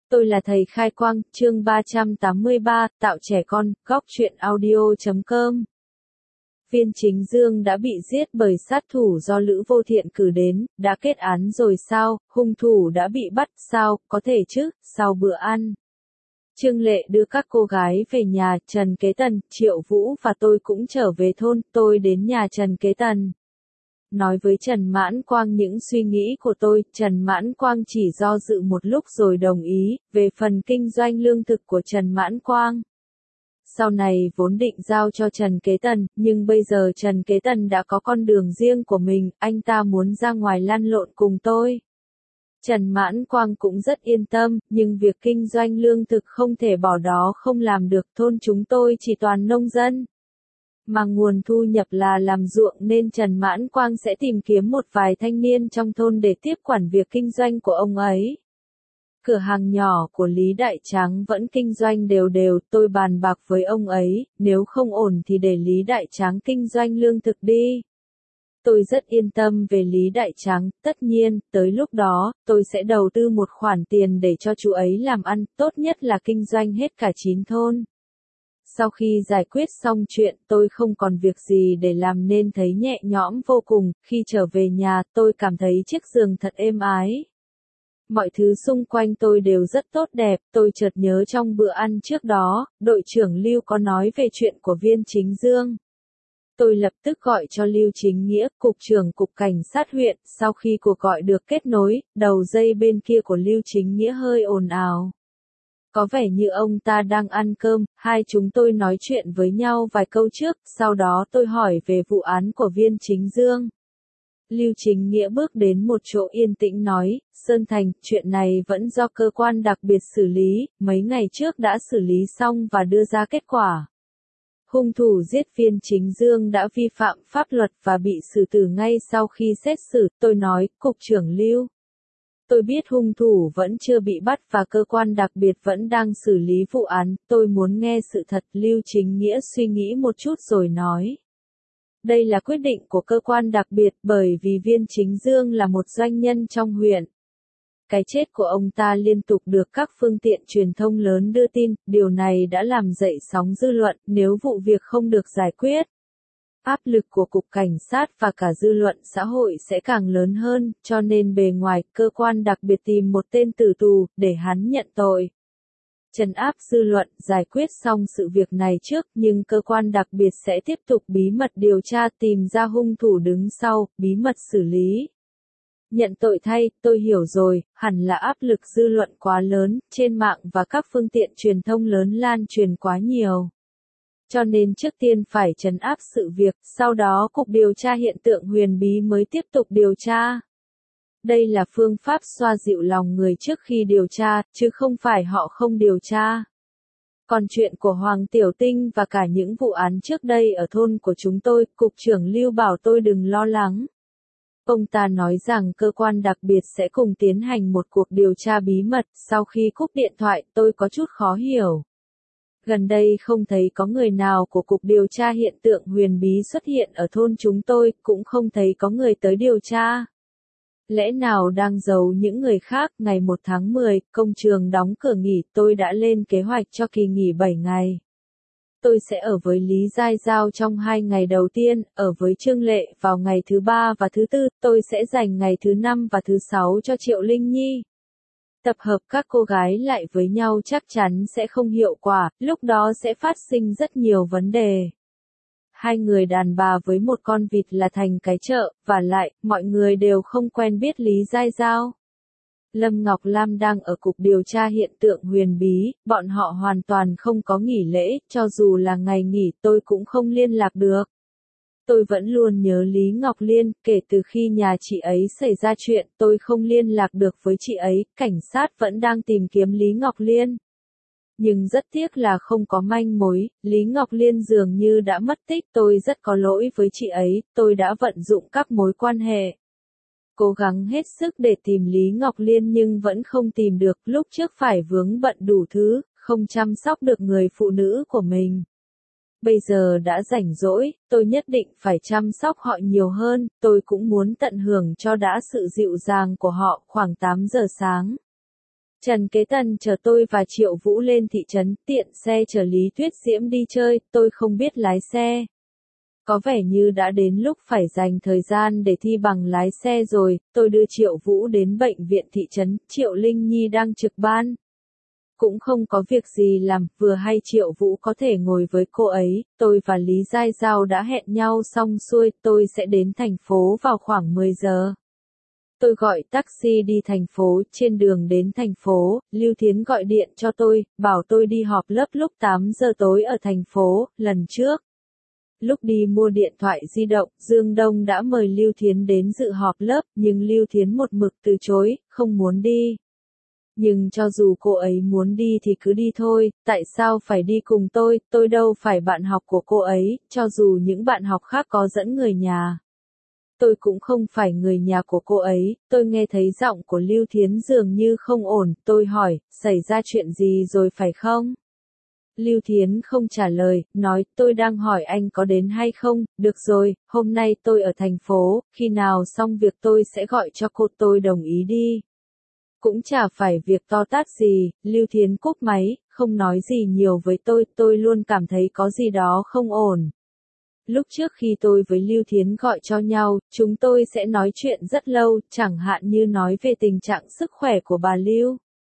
Tôi là thầy Khai Quang, chương 383, tạo trẻ con, góc truyện audio.com. Viên Chính Dương đã bị giết bởi sát thủ do Lữ Vô Thiện cử đến, đã kết án rồi sao, hung thủ đã bị bắt sao, có thể chứ, sau bữa ăn. Trương Lệ đưa các cô gái về nhà, Trần Kế Tần, Triệu Vũ và tôi cũng trở về thôn, tôi đến nhà Trần Kế Tần. Nói với Trần Mãn Quang những suy nghĩ của tôi, Trần Mãn Quang chỉ do dự một lúc rồi đồng ý, về phần kinh doanh lương thực của Trần Mãn Quang. Sau này vốn định giao cho Trần Kế Tần, nhưng bây giờ Trần Kế Tần đã có con đường riêng của mình, anh ta muốn ra ngoài lăn lộn cùng tôi. Trần Mãn Quang cũng rất yên tâm, nhưng việc kinh doanh lương thực không thể bỏ đó không làm được, thôn chúng tôi chỉ toàn nông dân. Mà nguồn thu nhập là làm ruộng nên Trần Mãn Quang sẽ tìm kiếm một vài thanh niên trong thôn để tiếp quản việc kinh doanh của ông ấy. Cửa hàng nhỏ của Lý Đại Tráng vẫn kinh doanh đều đều, tôi bàn bạc với ông ấy, nếu không ổn thì để Lý Đại Tráng kinh doanh lương thực đi. Tôi rất yên tâm về Lý Đại Tráng, tất nhiên, tới lúc đó, tôi sẽ đầu tư một khoản tiền để cho chú ấy làm ăn, tốt nhất là kinh doanh hết cả 9 thôn. Sau khi giải quyết xong chuyện, tôi không còn việc gì để làm nên thấy nhẹ nhõm vô cùng, khi trở về nhà, tôi cảm thấy chiếc giường thật êm ái. Mọi thứ xung quanh tôi đều rất tốt đẹp, tôi chợt nhớ trong bữa ăn trước đó, đội trưởng Lưu có nói về chuyện của Viên Chính Dương. Tôi lập tức gọi cho Lưu Chính Nghĩa, cục trưởng cục cảnh sát huyện, sau khi cuộc gọi được kết nối, đầu dây bên kia của Lưu Chính Nghĩa hơi ồn ào. Có vẻ như ông ta đang ăn cơm, hai chúng tôi nói chuyện với nhau vài câu trước, sau đó tôi hỏi về vụ án của Viên Chính Dương. Lưu Chính Nghĩa bước đến một chỗ yên tĩnh nói, Sơn Thành, chuyện này vẫn do cơ quan đặc biệt xử lý, mấy ngày trước đã xử lý xong và đưa ra kết quả. Hung thủ giết Viên Chính Dương đã vi phạm pháp luật và bị xử tử ngay sau khi xét xử, tôi nói, cục trưởng Lưu. Tôi biết hung thủ vẫn chưa bị bắt và cơ quan đặc biệt vẫn đang xử lý vụ án, tôi muốn nghe sự thật. Lưu Chính Nghĩa suy nghĩ một chút rồi nói. Đây là quyết định của cơ quan đặc biệt bởi vì Viên Chính Dương là một doanh nhân trong huyện. Cái chết của ông ta liên tục được các phương tiện truyền thông lớn đưa tin, điều này đã làm dậy sóng dư luận, nếu vụ việc không được giải quyết. Áp lực của cục cảnh sát và cả dư luận xã hội sẽ càng lớn hơn, cho nên bề ngoài, cơ quan đặc biệt tìm một tên tử tù, để hắn nhận tội. Trấn áp dư luận, giải quyết xong sự việc này trước, nhưng cơ quan đặc biệt sẽ tiếp tục bí mật điều tra tìm ra hung thủ đứng sau, bí mật xử lý. Nhận tội thay, tôi hiểu rồi, hẳn là áp lực dư luận quá lớn, trên mạng và các phương tiện truyền thông lớn lan truyền quá nhiều. Cho nên trước tiên phải trấn áp sự việc, sau đó Cục Điều tra Hiện tượng huyền bí mới tiếp tục điều tra. Đây là phương pháp xoa dịu lòng người trước khi điều tra, chứ không phải họ không điều tra. Còn chuyện của Hoàng Tiểu Tinh và cả những vụ án trước đây ở thôn của chúng tôi, Cục trưởng Lưu bảo tôi đừng lo lắng. Ông ta nói rằng cơ quan đặc biệt sẽ cùng tiến hành một cuộc điều tra bí mật, sau khi cúp điện thoại tôi có chút khó hiểu. Gần đây không thấy có người nào của Cục Điều tra Hiện tượng huyền bí xuất hiện ở thôn chúng tôi, cũng không thấy có người tới điều tra. Lẽ nào đang giấu những người khác? Ngày 1 tháng 10, công trường đóng cửa nghỉ, tôi đã lên kế hoạch cho kỳ nghỉ 7 ngày. Tôi sẽ ở với Lý Giai Giao trong 2 ngày đầu tiên, ở với Trương Lệ vào ngày thứ 3 và thứ 4, tôi sẽ dành ngày thứ 5 và thứ 6 cho Triệu Linh Nhi. Tập hợp các cô gái lại với nhau chắc chắn sẽ không hiệu quả, lúc đó sẽ phát sinh rất nhiều vấn đề. Hai người đàn bà với một con vịt là thành cái chợ, và lại, mọi người đều không quen biết Lý Giai Giao. Lâm Ngọc Lam đang ở Cục Điều tra Hiện tượng huyền bí, bọn họ hoàn toàn không có nghỉ lễ, cho dù là ngày nghỉ tôi cũng không liên lạc được. Tôi vẫn luôn nhớ Lý Ngọc Liên, kể từ khi nhà chị ấy xảy ra chuyện, tôi không liên lạc được với chị ấy, cảnh sát vẫn đang tìm kiếm Lý Ngọc Liên. Nhưng rất tiếc là không có manh mối, Lý Ngọc Liên dường như đã mất tích, tôi rất có lỗi với chị ấy, tôi đã vận dụng các mối quan hệ. Cố gắng hết sức để tìm Lý Ngọc Liên nhưng vẫn không tìm được, lúc trước phải vướng bận đủ thứ, không chăm sóc được người phụ nữ của mình. Bây giờ đã rảnh rỗi, tôi nhất định phải chăm sóc họ nhiều hơn, tôi cũng muốn tận hưởng cho đã sự dịu dàng của họ. Khoảng 8 giờ sáng. Trần Kế Tần chở tôi và Triệu Vũ lên thị trấn, tiện xe chở Lý Tuyết Diễm đi chơi, tôi không biết lái xe. Có vẻ như đã đến lúc phải dành thời gian để thi bằng lái xe rồi, tôi đưa Triệu Vũ đến bệnh viện thị trấn, Triệu Linh Nhi đang trực ban. Cũng không có việc gì làm, vừa hay Triệu Vũ có thể ngồi với cô ấy, tôi và Lý Giai Giao đã hẹn nhau xong xuôi, tôi sẽ đến thành phố vào khoảng 10 giờ. Tôi gọi taxi đi thành phố, trên đường đến thành phố, Lưu Thiến gọi điện cho tôi, bảo tôi đi họp lớp lúc 8 giờ tối ở thành phố, lần trước. Lúc đi mua điện thoại di động, Dương Đông đã mời Lưu Thiến đến dự họp lớp, nhưng Lưu Thiến một mực từ chối, không muốn đi. Nhưng cho dù cô ấy muốn đi thì cứ đi thôi, tại sao phải đi cùng tôi đâu phải bạn học của cô ấy, cho dù những bạn học khác có dẫn người nhà. Tôi cũng không phải người nhà của cô ấy, tôi nghe thấy giọng của Lưu Thiến dường như không ổn, tôi hỏi, xảy ra chuyện gì rồi phải không? Lưu Thiến không trả lời, nói, tôi đang hỏi anh có đến hay không, được rồi, hôm nay tôi ở thành phố, khi nào xong việc tôi sẽ gọi cho cô, tôi đồng ý đi. Cũng chả phải việc to tát gì, Lưu Thiến cúp máy, không nói gì nhiều với tôi luôn cảm thấy có gì đó không ổn. Lúc trước khi tôi với Lưu Thiến gọi cho nhau, chúng tôi sẽ nói chuyện rất lâu, chẳng hạn như nói về tình trạng sức khỏe của bà Lưu.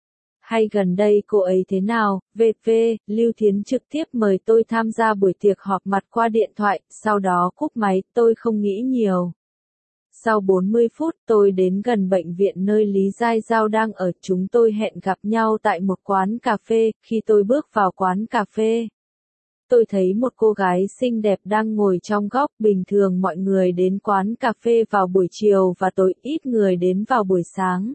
Hay gần đây cô ấy thế nào, VV, Lưu Thiến trực tiếp mời tôi tham gia buổi tiệc họp mặt qua điện thoại, sau đó cúp máy, tôi không nghĩ nhiều. Sau 40 phút tôi đến gần bệnh viện nơi Lý Giai Giao đang ở, chúng tôi hẹn gặp nhau tại một quán cà phê, khi tôi bước vào quán cà phê. Tôi thấy một cô gái xinh đẹp đang ngồi trong góc, bình thường mọi người đến quán cà phê vào buổi chiều và tối, ít người đến vào buổi sáng.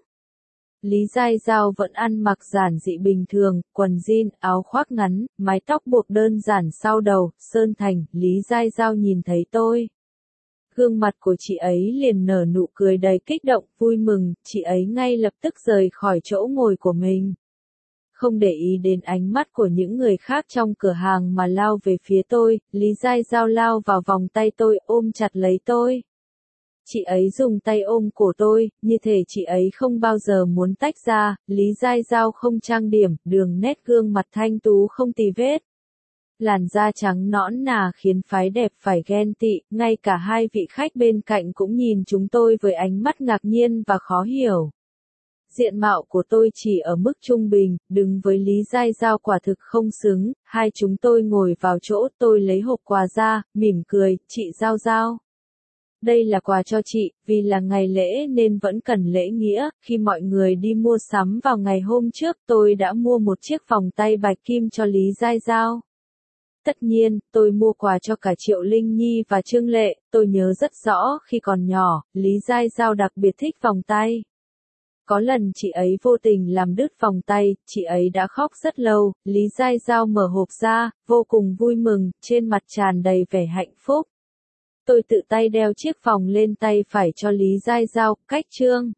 Lý Giai Giao vẫn ăn mặc giản dị bình thường, quần jean, áo khoác ngắn, mái tóc buộc đơn giản sau đầu, sơn thành, Lý Giai Giao nhìn thấy tôi. Gương mặt của chị ấy liền nở nụ cười đầy kích động, vui mừng, chị ấy ngay lập tức rời khỏi chỗ ngồi của mình. Không để ý đến ánh mắt của những người khác trong cửa hàng mà lao về phía tôi, Lý Giai Giao lao vào vòng tay tôi, ôm chặt lấy tôi. Chị ấy dùng tay ôm cổ tôi, như thể chị ấy không bao giờ muốn tách ra, Lý Giai Giao không trang điểm, đường nét gương mặt thanh tú không tì vết. Làn da trắng nõn nà khiến phái đẹp phải ghen tị, ngay cả hai vị khách bên cạnh cũng nhìn chúng tôi với ánh mắt ngạc nhiên và khó hiểu. Diện mạo của tôi chỉ ở mức trung bình, đứng với Lý Giai Giao quả thực không xứng, hai chúng tôi ngồi vào chỗ, tôi lấy hộp quà ra, mỉm cười, chị Giao Giao. Đây là quà cho chị, vì là ngày lễ nên vẫn cần lễ nghĩa, khi mọi người đi mua sắm vào ngày hôm trước tôi đã mua một chiếc vòng tay bạch kim cho Lý Giai Giao. Tất nhiên, tôi mua quà cho cả Triệu Linh Nhi và Trương Lệ, tôi nhớ rất rõ khi còn nhỏ, Lý Giai Giao đặc biệt thích vòng tay. Có lần chị ấy vô tình làm đứt vòng tay, chị ấy đã khóc rất lâu, Lý Giai Giao mở hộp ra, vô cùng vui mừng, trên mặt tràn đầy vẻ hạnh phúc. Tôi tự tay đeo chiếc vòng lên tay phải cho Lý Giai Giao, cách Trương